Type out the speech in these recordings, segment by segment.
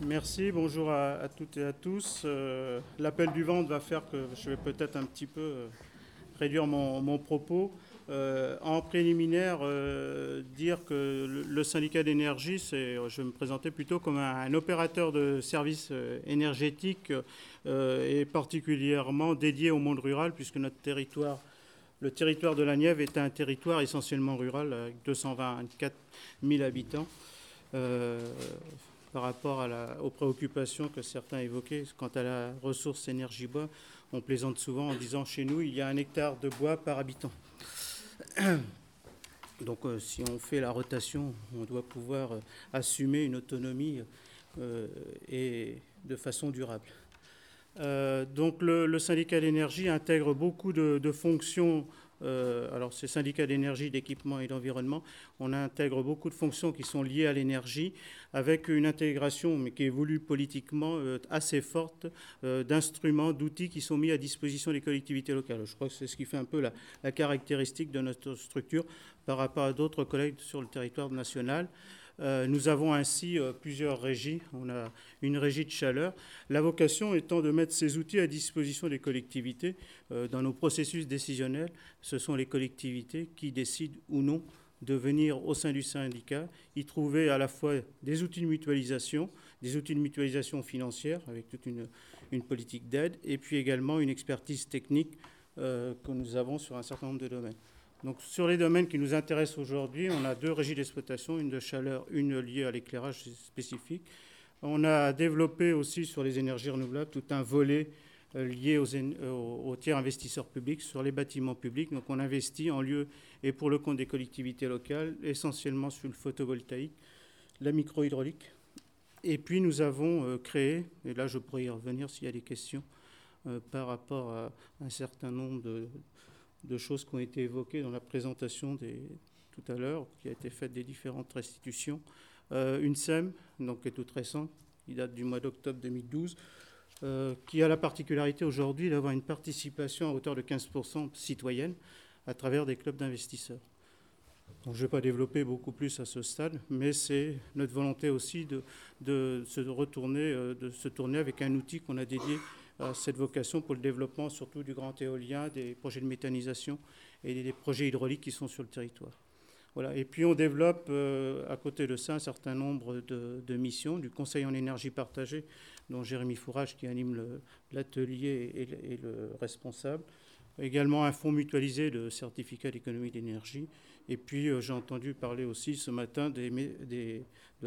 Merci, bonjour à toutes et à tous. L'appel du ventre va faire que je vais peut-être un petit peu réduire mon propos. En préliminaire, dire que le syndicat d'énergie, je vais me présenter plutôt comme un opérateur de services énergétiques et particulièrement dédié au monde rural, puisque le territoire de la Nièvre est un territoire essentiellement rural avec 224 000 habitants. Par rapport aux préoccupations que certains évoquaient quant à la ressource énergie bois, on plaisante souvent en disant chez nous il y a 1 hectare de bois par habitant. Donc si on fait la rotation, on doit pouvoir assumer une autonomie et de façon durable. Donc le syndicat d'énergie intègre beaucoup de fonctions. Alors ces syndicats d'énergie, d'équipement et d'environnement, on intègre beaucoup de fonctions qui sont liées à l'énergie, avec une intégration, mais qui est voulue politiquement assez forte, d'instruments, d'outils qui sont mis à disposition des collectivités locales. Je crois que c'est ce qui fait un peu la caractéristique de notre structure par rapport à d'autres collègues sur le territoire national. Nous avons ainsi plusieurs régies. On a une régie de chaleur. La vocation étant de mettre ces outils à disposition des collectivités dans nos processus décisionnels. Ce sont les collectivités qui décident ou non de venir au sein du syndicat, y trouver à la fois des outils de mutualisation financière avec toute une politique d'aide, et puis également une expertise technique que nous avons sur un certain nombre de domaines. Donc, sur les domaines qui nous intéressent aujourd'hui, on a 2 régies d'exploitation, une de chaleur, une liée à l'éclairage spécifique. On a développé aussi sur les énergies renouvelables tout un volet lié aux tiers investisseurs publics sur les bâtiments publics. Donc on investit en lieu et pour le compte des collectivités locales, essentiellement sur le photovoltaïque, la microhydraulique. Et puis nous avons créé, et là je pourrais y revenir s'il y a des questions par rapport à un certain nombre de choses qui ont été évoquées dans la présentation tout à l'heure, qui a été faite des différentes restitutions. Une SEM, donc qui est toute récente, qui date du mois d'octobre 2012, qui a la particularité aujourd'hui d'avoir une participation à hauteur de 15% citoyenne à travers des clubs d'investisseurs. Donc je ne vais pas développer beaucoup plus à ce stade, mais c'est notre volonté aussi de se tourner avec un outil qu'on a dédié à cette vocation pour le développement surtout du grand éolien, des projets de méthanisation et des projets hydrauliques qui sont sur le territoire. Voilà. Et puis on développe à côté de ça un certain nombre de missions, du conseil en énergie partagée, dont Jérémy Fourage qui anime l'atelier et le responsable. Également un fonds mutualisé de certificats d'économie d'énergie. Et puis j'ai entendu parler aussi ce matin de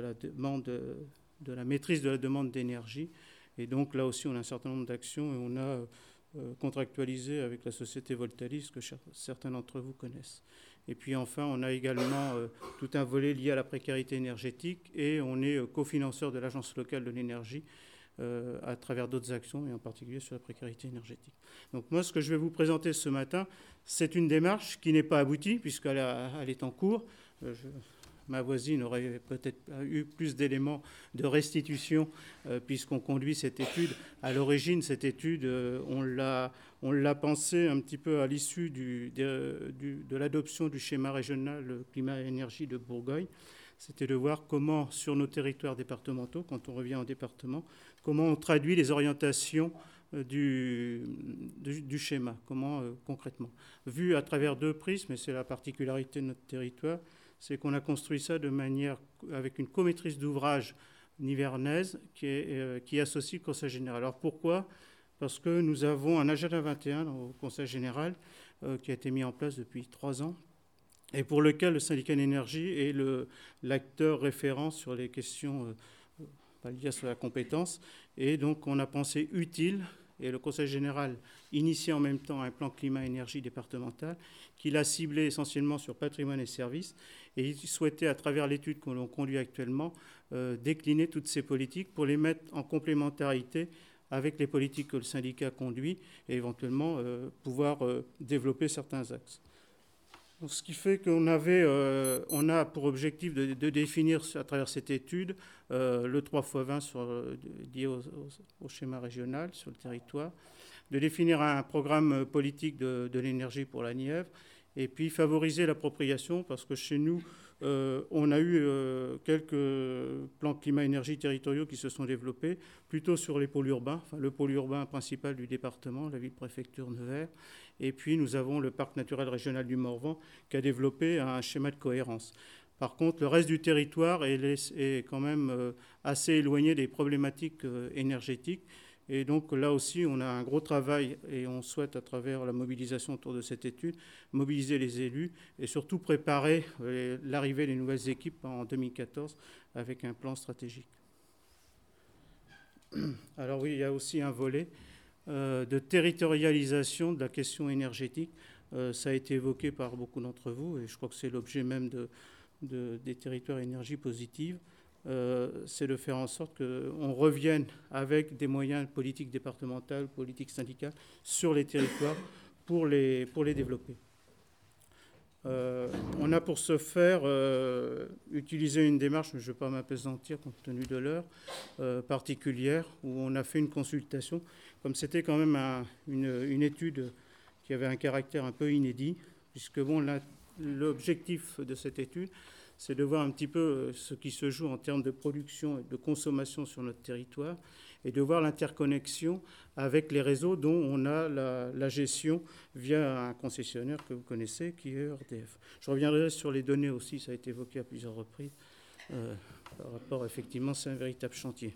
la maîtrise de la demande d'énergie. Et donc là aussi on a un certain nombre d'actions et on a contractualisé avec la société Voltalis que certains d'entre vous connaissent. Et puis enfin, on a également tout un volet lié à la précarité énergétique et on est cofinanceur de l'Agence locale de l'énergie à travers d'autres actions et en particulier sur la précarité énergétique. Donc moi, ce que je vais vous présenter ce matin, c'est une démarche qui n'est pas aboutie puisqu'elle est en cours. Ma voisine aurait peut-être eu plus d'éléments de restitution puisqu'on conduit cette étude. À l'origine, cette étude, on l'a pensée un petit peu à l'issue de l'adoption du schéma régional climat-énergie de Bourgogne. C'était de voir comment, sur nos territoires départementaux, quand on revient en département, comment on traduit les orientations du schéma, comment concrètement. Vu à travers 2 prismes, et c'est la particularité de notre territoire, c'est qu'on a construit ça de manière avec une comaîtrise d'ouvrage nivernaise qui associe le Conseil général. Alors pourquoi ? Parce que nous avons un agenda 21 au Conseil général qui a été mis en place depuis 3 ans et pour lequel le syndicat d'énergie est l'acteur référent sur les questions liées à la compétence. Et donc on a pensé utile, et le Conseil général initiait en même temps un plan climat-énergie départemental qu'il a ciblé essentiellement sur patrimoine et services. Et il souhaitait, à travers l'étude que l'on conduit actuellement, décliner toutes ces politiques pour les mettre en complémentarité avec les politiques que le syndicat conduit et éventuellement pouvoir développer certains axes. Donc, ce qui fait qu'on a pour objectif de définir à travers cette étude le 3x20 lié au schéma régional sur le territoire, de définir un programme politique de l'énergie pour la Nièvre, et puis favoriser l'appropriation, parce que chez nous, On a eu quelques plans climat-énergie territoriaux qui se sont développés, plutôt sur les pôles urbains, enfin, le pôle urbain principal du département, la ville-préfecture Nevers, et puis nous avons le parc naturel régional du Morvan qui a développé un schéma de cohérence. Par contre, le reste du territoire est quand même assez éloigné des problématiques énergétiques. Et donc là aussi, on a un gros travail et on souhaite, à travers la mobilisation autour de cette étude, mobiliser les élus et surtout préparer l'arrivée des nouvelles équipes en 2014 avec un plan stratégique. Alors oui, il y a aussi un volet de territorialisation de la question énergétique. Ça a été évoqué par beaucoup d'entre vous et je crois que c'est l'objet même des territoires énergie positive. C'est de faire en sorte qu'on revienne avec des moyens politiques départementales, politiques syndicales sur les territoires pour les développer. On a pour ce faire utilisé une démarche, mais je ne vais pas m'appesantir compte tenu de l'heure particulière, où on a fait une consultation. Comme c'était quand même une étude qui avait un caractère un peu inédit, puisque bon, l'objectif de cette étude, c'est de voir un petit peu ce qui se joue en termes de production et de consommation sur notre territoire et de voir l'interconnexion avec les réseaux dont on a la gestion via un concessionnaire que vous connaissez, qui est ERDF. Je reviendrai sur les données aussi, ça a été évoqué à plusieurs reprises. Par rapport, effectivement, c'est un véritable chantier.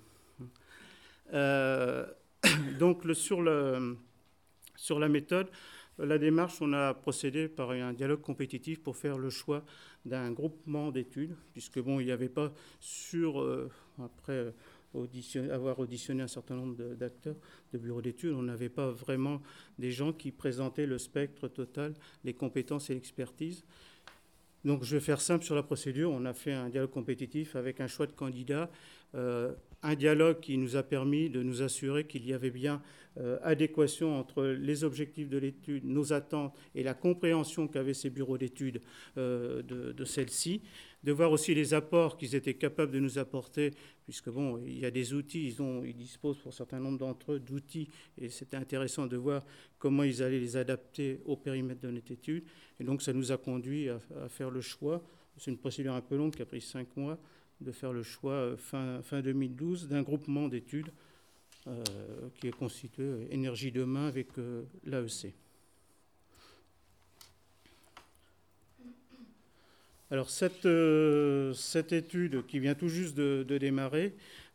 Donc, sur la méthode, la démarche, on a procédé par un dialogue compétitif pour faire le choix d'un groupement d'études, puisque bon, il n'y avait pas après avoir auditionné un certain nombre d'acteurs de bureaux d'études, on n'avait pas vraiment des gens qui présentaient le spectre total, les compétences et l'expertise. Donc je vais faire simple sur la procédure. On a fait un dialogue compétitif avec un choix de candidats, un dialogue qui nous a permis de nous assurer qu'il y avait bien adéquation entre les objectifs de l'étude, nos attentes et la compréhension qu'avaient ces bureaux d'études de celle-ci, de voir aussi les apports qu'ils étaient capables de nous apporter, puisque bon, il y a des outils, ils disposent pour un certain nombre d'entre eux d'outils, et c'était intéressant de voir comment ils allaient les adapter au périmètre de notre étude. Et donc ça nous a conduit à faire le choix, c'est une procédure un peu longue qui a pris 5 mois, de faire le choix fin 2012 d'un groupement d'études qui est constitué Énergie Demain avec l'AEC. Alors cette étude qui vient tout juste de démarrer,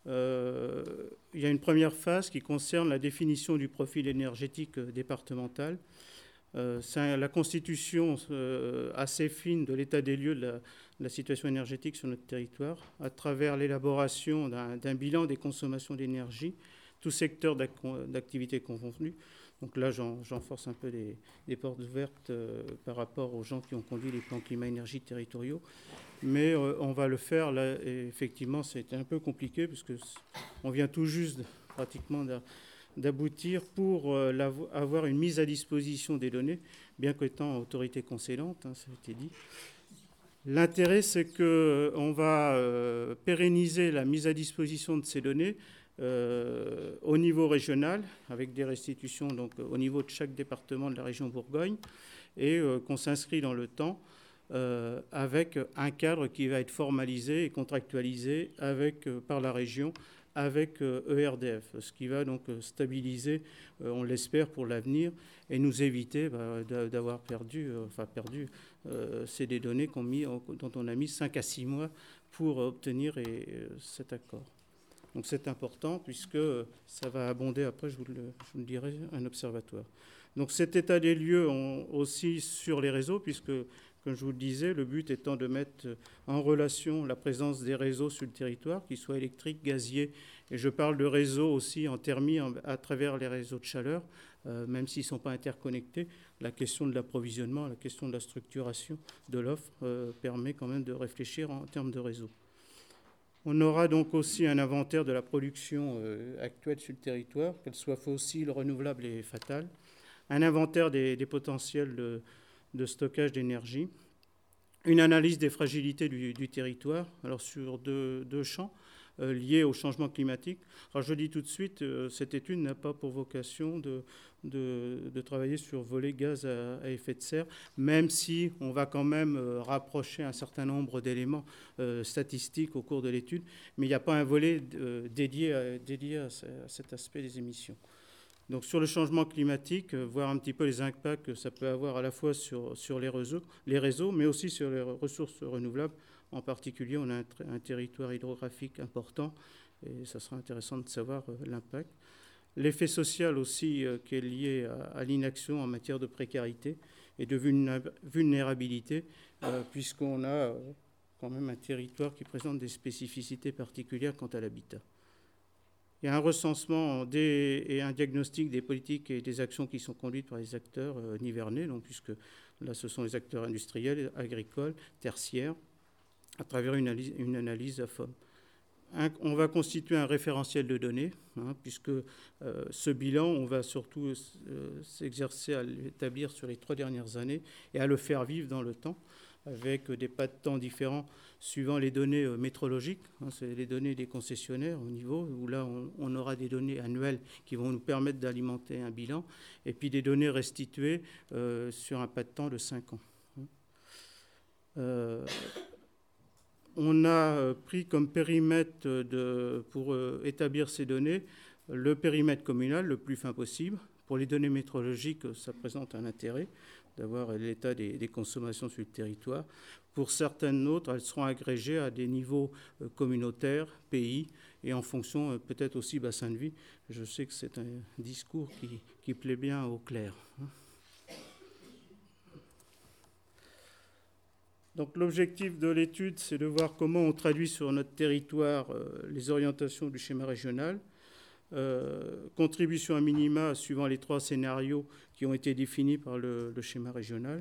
il y a une première phase qui concerne la définition du profil énergétique départemental. C'est la constitution assez fine de l'état des lieux de la situation énergétique sur notre territoire, à travers l'élaboration d'un bilan des consommations d'énergie, tout secteur d'activité confondu. Donc là, j'enforce un peu les portes ouvertes par rapport aux gens qui ont conduit les plans climat-énergie territoriaux. Mais on va le faire, là, et effectivement, c'était un peu compliqué, puisqu'on vient tout juste pratiquement d'aboutir pour avoir une mise à disposition des données, bien qu'étant autorité concédante, hein, ça a été dit. L'intérêt, c'est qu'on va pérenniser la mise à disposition de ces données au niveau régional, avec des restitutions donc, au niveau de chaque département de la région Bourgogne, et qu'on s'inscrit dans le temps avec un cadre qui va être formalisé et contractualisé par la région avec ERDF, ce qui va donc stabiliser, on l'espère pour l'avenir, et nous éviter d'avoir perdu c'est des données dont on a mis 5 à 6 mois pour obtenir cet accord. Donc c'est important puisque ça va abonder, après je vous le dirai, un observatoire. Donc cet état des lieux aussi sur les réseaux, puisque, comme je vous le disais, le but étant de mettre en relation la présence des réseaux sur le territoire, qu'ils soient électriques, gaziers, et je parle de réseaux aussi en thermie à travers les réseaux de chaleur, même s'ils ne sont pas interconnectés. La question de l'approvisionnement, la question de la structuration de l'offre permet quand même de réfléchir en termes de réseau. On aura donc aussi un inventaire de la production actuelle sur le territoire, qu'elle soit fossile, renouvelable et fatale, un inventaire des potentiels de stockage d'énergie, une analyse des fragilités du territoire, alors sur deux champs, liées au changement climatique. Alors je dis tout de suite, cette étude n'a pas pour vocation de travailler sur volet gaz à effet de serre, même si on va quand même rapprocher un certain nombre d'éléments statistiques au cours de l'étude, mais il n'y a pas un volet dédié à cet aspect des émissions. Donc sur le changement climatique, voir un petit peu les impacts que ça peut avoir à la fois sur les réseaux, mais aussi sur les ressources renouvelables. En particulier, on a un territoire hydrographique important et ça sera intéressant de savoir l'impact. L'effet social aussi qui est lié à l'inaction en matière de précarité et de vulnérabilité, puisqu'on a quand même un territoire qui présente des spécificités particulières quant à l'habitat. Il y a un recensement et un diagnostic des politiques et des actions qui sont conduites par les acteurs nivernais, donc, puisque là ce sont les acteurs industriels, agricoles, tertiaires, à travers une analyse à FOM. On va constituer un référentiel de données, puisque ce bilan, on va surtout s'exercer à l'établir sur les 3 dernières années et à le faire vivre dans le temps, avec des pas de temps différents suivant les données métrologiques. C'est les données des concessionnaires au niveau, où là on aura des données annuelles qui vont nous permettre d'alimenter un bilan, et puis des données restituées sur un pas de temps de 5 ans. On a pris comme périmètre pour établir ces données le périmètre communal le plus fin possible. Pour les données métrologiques, ça présente un intérêt d'avoir l'état des consommations sur le territoire. Pour certaines autres, elles seront agrégées à des niveaux communautaires, pays, et en fonction peut-être aussi bassin de vie. Je sais que c'est un discours qui plaît bien au clair. Donc l'objectif de l'étude, c'est de voir comment on traduit sur notre territoire les orientations du schéma régional. Contribution à minima suivant les 3 scénarios qui ont été définis par le schéma régional.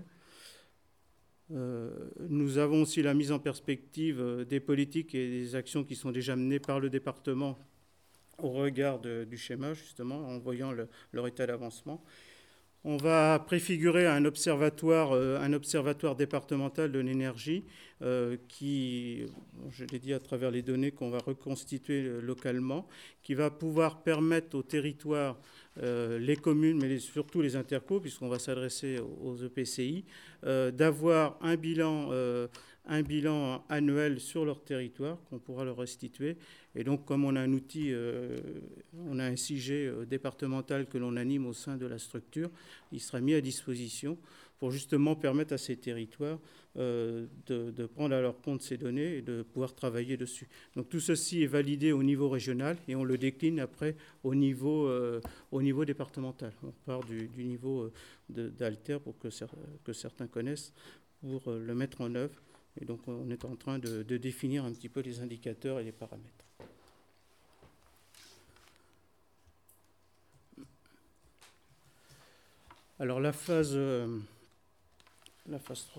Nous avons aussi la mise en perspective des politiques et des actions qui sont déjà menées par le département au regard du schéma, justement, en voyant leur état d'avancement. On va préfigurer un observatoire départemental de l'énergie qui, je l'ai dit à travers les données qu'on va reconstituer localement, qui va pouvoir permettre aux territoires, les communes, mais surtout les intercos, puisqu'on va s'adresser aux EPCI, d'avoir un bilan annuel sur leur territoire qu'on pourra leur restituer. Et donc, comme on a un outil, on a un CIG départemental que l'on anime au sein de la structure, il sera mis à disposition pour justement permettre à ces territoires de prendre à leur compte ces données et de pouvoir travailler dessus. Donc tout ceci est validé au niveau régional et on le décline après au niveau départemental. On part du niveau d'Alter pour que certains connaissent pour le mettre en œuvre. Et donc on est en train de définir un petit peu les indicateurs et les paramètres. Alors la phase 3,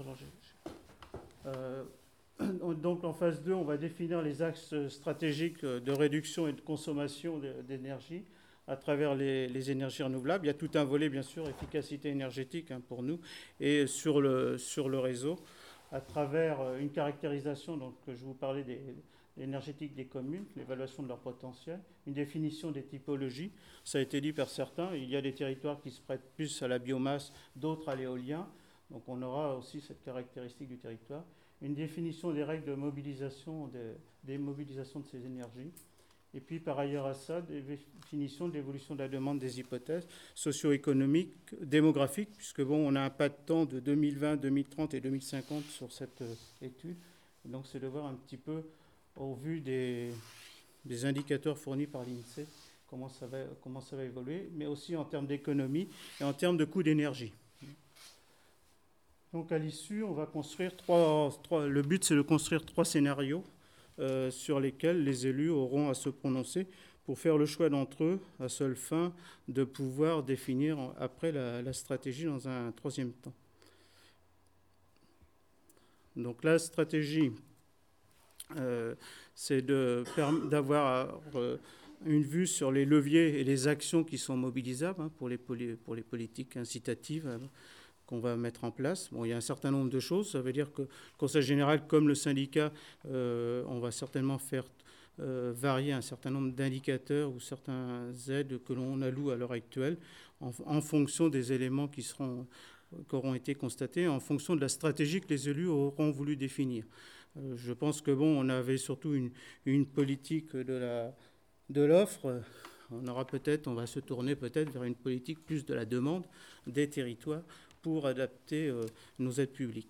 donc en phase 2, on va définir les axes stratégiques de réduction et de consommation d'énergie à travers les énergies renouvelables. Il y a tout un volet, bien sûr, efficacité énergétique pour nous, et sur le réseau, à travers une caractérisation, donc je vous parlais énergétique des communes, l'évaluation de leur potentiel, une définition des typologies. Ça a été dit par certains, il y a des territoires qui se prêtent plus à la biomasse, d'autres à l'éolien. Donc on aura aussi cette caractéristique du territoire. Une définition des règles de mobilisation, des mobilisations de ces énergies. Et puis par ailleurs à ça, des définitions de l'évolution de la demande, des hypothèses socio-économiques, démographiques, puisque bon, on a un pas de temps de 2020, 2030 et 2050 sur cette étude. Et donc c'est de voir un petit peu, au vu des indicateurs fournis par l'INSEE, comment ça va évoluer, mais aussi en termes d'économie et en termes de coût d'énergie. Donc à l'issue, on va construire le but, c'est de construire 3 scénarios sur lesquels les élus auront à se prononcer pour faire le choix d'entre eux, à seule fin de pouvoir définir après la stratégie dans un 3e temps. Donc la stratégie, c'est d'avoir une vue sur les leviers et les actions qui sont mobilisables pour les politiques incitatives qu'on va mettre en place. Bon, il y a un certain nombre de choses. Ça veut dire que le Conseil général, comme le syndicat, on va certainement faire varier un certain nombre d'indicateurs ou certains aides que l'on alloue à l'heure actuelle en fonction des éléments qui auront été constatés, en fonction de la stratégie que les élus auront voulu définir. Je pense que on avait surtout une politique de l'offre. On va se tourner peut-être vers une politique plus de la demande des territoires pour adapter nos aides publiques.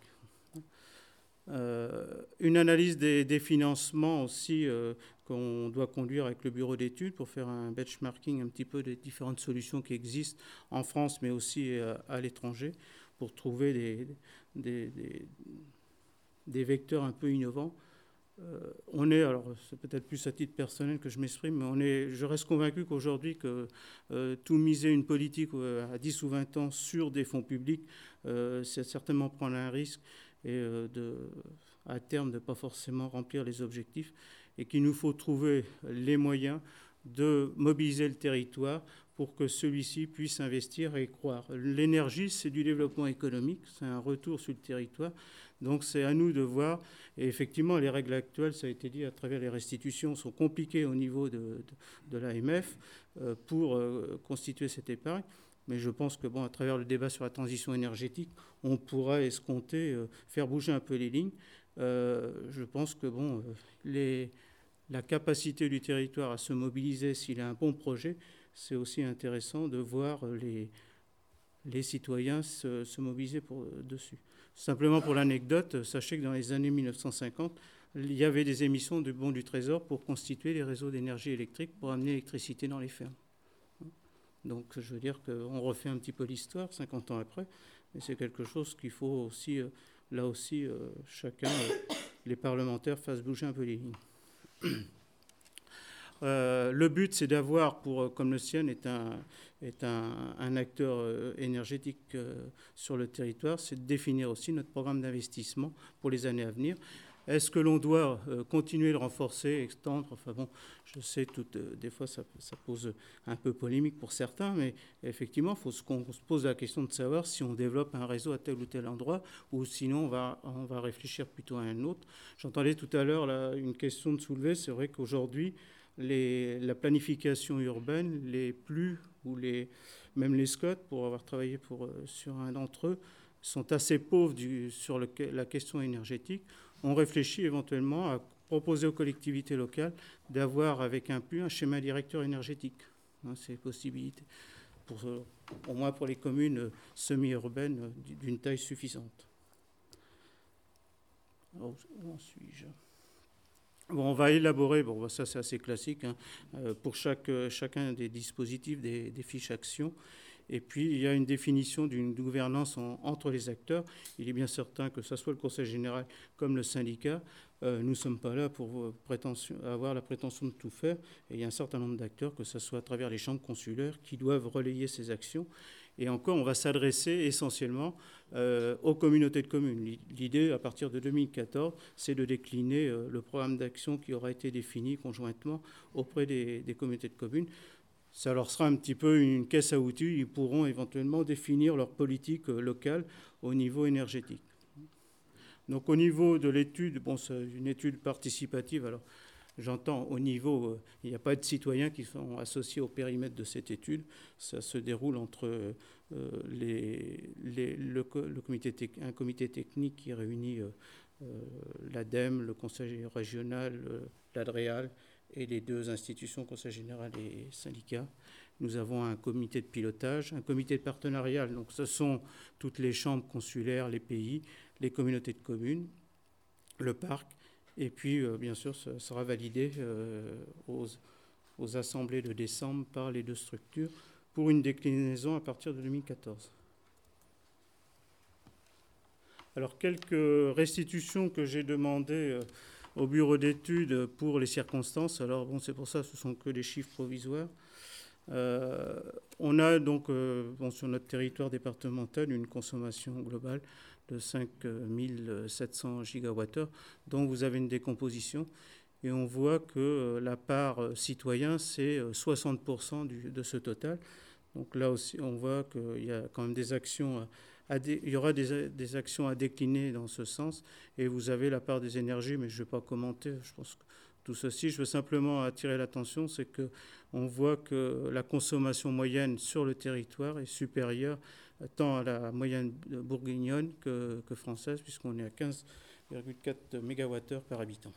Une analyse des financements aussi qu'on doit conduire avec le bureau d'études pour faire un benchmarking un petit peu des différentes solutions qui existent en France mais aussi à l'étranger pour trouver des vecteurs un peu innovants. Alors c'est peut-être plus à titre personnel que je m'exprime, mais je reste convaincu qu'aujourd'hui que tout miser une politique à 10 ou 20 ans sur des fonds publics, c'est certainement prendre un risque et à terme de ne pas forcément remplir les objectifs, et qu'il nous faut trouver les moyens de mobiliser le territoire pour que celui-ci puisse investir et croire. L'énergie, c'est du développement économique, c'est un retour sur le territoire, donc c'est à nous de voir. Et effectivement, les règles actuelles, ça a été dit à travers les restitutions, sont compliquées au niveau de l'AMF pour constituer cette épargne. Mais je pense que à travers le débat sur la transition énergétique, on pourra escompter, faire bouger un peu les lignes. Je pense que la capacité du territoire à se mobiliser s'il a un bon projet, c'est aussi intéressant de voir les citoyens se mobiliser dessus. Simplement pour l'anecdote, sachez que dans les années 1950, il y avait des émissions de bons du Trésor pour constituer les réseaux d'énergie électrique pour amener l'électricité dans les fermes. Donc je veux dire qu'on refait un petit peu l'histoire 50 ans après, mais c'est quelque chose qu'il faut aussi, là aussi, chacun, les parlementaires fassent bouger un peu les lignes. Le but, c'est d'avoir, comme le CIEN est un acteur énergétique sur le territoire, c'est de définir aussi notre programme d'investissement pour les années à venir. Est-ce que l'on doit continuer de renforcer, extendre? Enfin bon, je sais, des fois ça pose un peu polémique pour certains, mais effectivement, il faut qu'on se pose la question de savoir si on développe un réseau à tel ou tel endroit, ou sinon on va réfléchir plutôt à un autre. J'entendais tout à l'heure une question de soulever. C'est vrai qu'aujourd'hui, la planification urbaine, même les SCOT, pour avoir travaillé sur un d'entre eux, sont assez pauvres sur la question énergétique. On réfléchit éventuellement à proposer aux collectivités locales d'avoir avec un PU un schéma directeur énergétique. C'est possibilité, au moins pour les communes semi-urbaines d'une taille suffisante. Alors, où en suis-je ? On va élaborer, ça c'est assez classique, pour chacun des dispositifs, des fiches actions. Et puis, il y a une définition d'une gouvernance entre les acteurs. Il est bien certain que ce soit le Conseil général comme le syndicat, nous ne sommes pas là pour avoir la prétention de tout faire. Et il y a un certain nombre d'acteurs, que ce soit à travers les chambres consulaires, qui doivent relayer ces actions. Et encore, on va s'adresser essentiellement aux communautés de communes. L'idée, à partir de 2014, c'est de décliner le programme d'action qui aura été défini conjointement auprès des communautés de communes. Ça leur sera un petit peu une caisse à outils. Ils pourront éventuellement définir leur politique locale au niveau énergétique. Donc au niveau de l'étude, c'est une étude participative. Alors j'entends au niveau, il n'y a pas de citoyens qui sont associés au périmètre de cette étude. Ça se déroule entre un comité technique qui réunit l'ADEME, le Conseil régional, l'ADREAL, et les deux institutions, Conseil général et syndicats. Nous avons un comité de pilotage, un comité de partenariat. Donc ce sont toutes les chambres consulaires, les pays, les communautés de communes, le parc. Et puis, bien sûr, ça sera validé aux assemblées de décembre par les deux structures pour une déclinaison à partir de 2014. Alors, quelques restitutions que j'ai demandées au bureau d'études pour les circonstances. Alors, c'est pour ça, ce ne sont que des chiffres provisoires. On a donc, sur notre territoire départemental, une consommation globale de 5700 gigawattheures, dont vous avez une décomposition. Et on voit que la part citoyen, c'est 60% de ce total. Donc là aussi, on voit qu'il y a quand même des actions il y aura des actions à décliner dans ce sens. Et vous avez la part des énergies, mais je ne vais pas commenter. Je pense que tout ceci. Je veux simplement attirer l'attention, c'est qu'on voit que la consommation moyenne sur le territoire est supérieure tant à la moyenne bourguignonne que française, puisqu'on est à 15,4 MWh par habitant.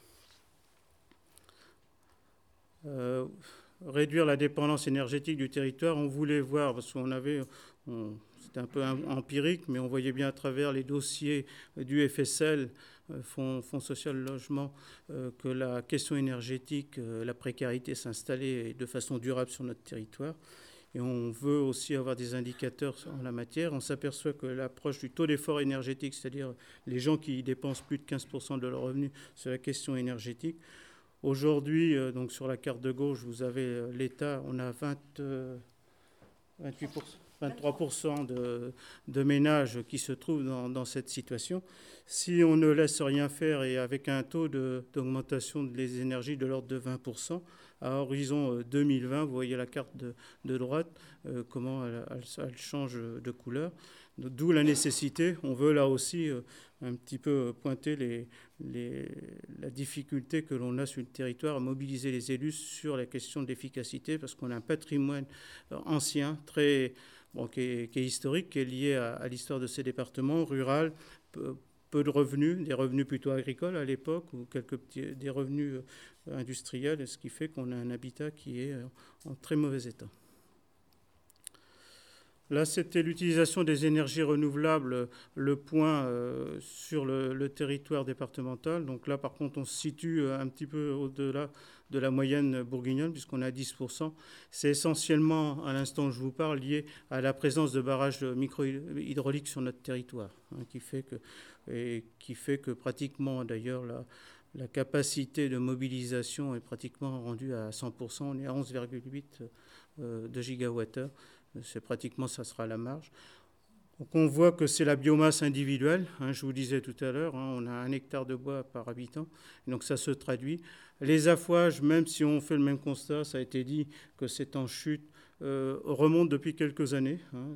Réduire la dépendance énergétique du territoire, on voulait voir, parce qu'on avait, c'était un peu empirique, mais on voyait bien à travers les dossiers du FSL, Fonds social logement, que la question énergétique, la précarité s'installait de façon durable sur notre territoire. Et on veut aussi avoir des indicateurs en la matière. On s'aperçoit que l'approche du taux d'effort énergétique, c'est-à-dire les gens qui dépensent plus de 15% de leurs revenus sur la question énergétique. Aujourd'hui, donc sur la carte de gauche, vous avez l'État, on a 23% de ménages qui se trouvent dans cette situation. Si on ne laisse rien faire et avec un taux d'augmentation des énergies de l'ordre de 20%, à horizon 2020, vous voyez la carte de droite, comment elle change de couleur. D'où la nécessité, on veut là aussi un petit peu pointer la difficulté que l'on a sur le territoire à mobiliser les élus sur la question de l'efficacité, parce qu'on a un patrimoine ancien, qui est historique, qui est lié à l'histoire de ces départements, rural, peu de revenus, des revenus plutôt agricoles à l'époque, ou des revenus industriels, ce qui fait qu'on a un habitat qui est en très mauvais état. Là, c'était l'utilisation des énergies renouvelables, le point sur le territoire départemental. Donc là, par contre, on se situe un petit peu au-delà de la moyenne bourguignonne, puisqu'on a 10%. C'est essentiellement, à l'instant où je vous parle, lié à la présence de barrages micro-hydrauliques sur notre territoire, qui fait que pratiquement, d'ailleurs, la capacité de mobilisation est pratiquement rendue à 100%. On est à 11,8 de gigawattheures. C'est pratiquement, ça sera la marge. Donc on voit que c'est la biomasse individuelle, je vous disais tout à l'heure, on a 1 hectare de bois par habitant, donc ça se traduit. Les affouages, même si on fait le même constat, ça a été dit que c'est en chute, remonte depuis quelques années,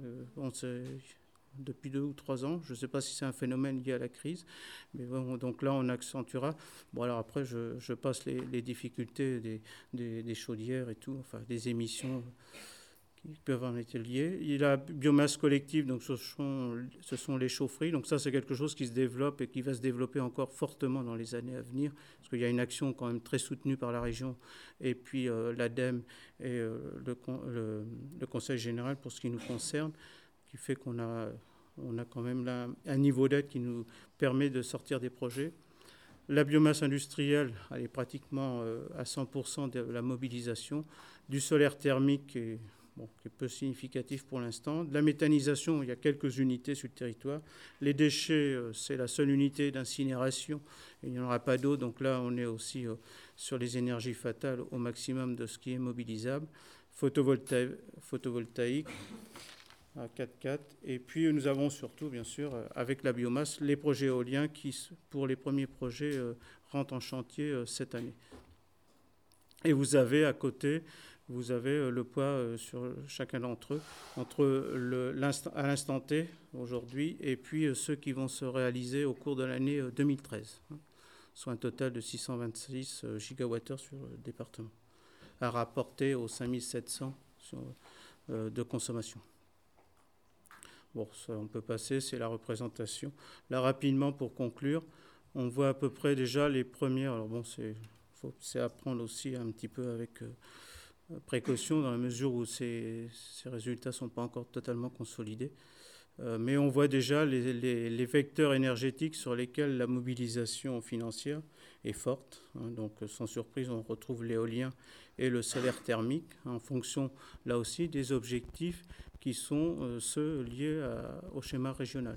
depuis 2 ou 3 ans. Je ne sais pas si c'est un phénomène lié à la crise, mais bon, donc là on accentuera. Bon, alors après je passe les difficultés des chaudières et tout, enfin des émissions qui peuvent en être liés. Il y a la biomasse collective, donc ce sont les chaufferies. Donc ça, c'est quelque chose qui se développe et qui va se développer encore fortement dans les années à venir, parce qu'il y a une action quand même très soutenue par la région, et puis l'ADEME et le Conseil général pour ce qui nous concerne, qui fait qu'on a quand même là un niveau d'aide qui nous permet de sortir des projets. La biomasse industrielle, elle est pratiquement à 100% de la mobilisation. Du solaire thermique qui est peu significatif pour l'instant. De la méthanisation, il y a quelques unités sur le territoire. Les déchets, c'est la seule unité d'incinération. Il n'y en aura pas d'autres. Donc là, on est aussi sur les énergies fatales au maximum de ce qui est mobilisable. Photovoltaïque à 4,4. Et puis, nous avons surtout, bien sûr, avec la biomasse, les projets éoliens qui, pour les premiers projets, rentrent en chantier cette année. Et vous avez à côté... Vous avez le poids sur chacun d'entre eux, à l'instant T, aujourd'hui, et puis ceux qui vont se réaliser au cours de l'année 2013, soit un total de 626 gigawattheures sur le département, à rapporter aux 5700 de consommation. Bon, ça on peut passer, c'est la représentation. Là, rapidement, pour conclure, on voit à peu près déjà les premières... Alors bon, c'est à prendre aussi un petit peu avec... précaution dans la mesure où ces résultats ne sont pas encore totalement consolidés. Mais on voit déjà les vecteurs énergétiques sur lesquels la mobilisation financière est forte. Donc sans surprise, on retrouve l'éolien et le solaire thermique en fonction, là aussi, des objectifs qui sont ceux liés au schéma régional.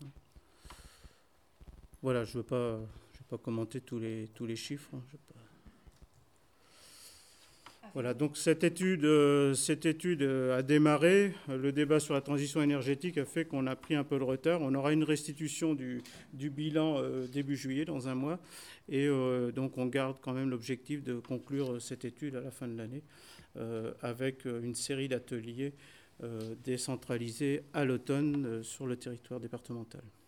Voilà, je ne vais pas commenter tous les chiffres. Voilà, donc cette étude a démarré. Le débat sur la transition énergétique a fait qu'on a pris un peu de retard. On aura une restitution du bilan début juillet, dans un mois. Et donc on garde quand même l'objectif de conclure cette étude à la fin de l'année avec une série d'ateliers décentralisés à l'automne sur le territoire départemental.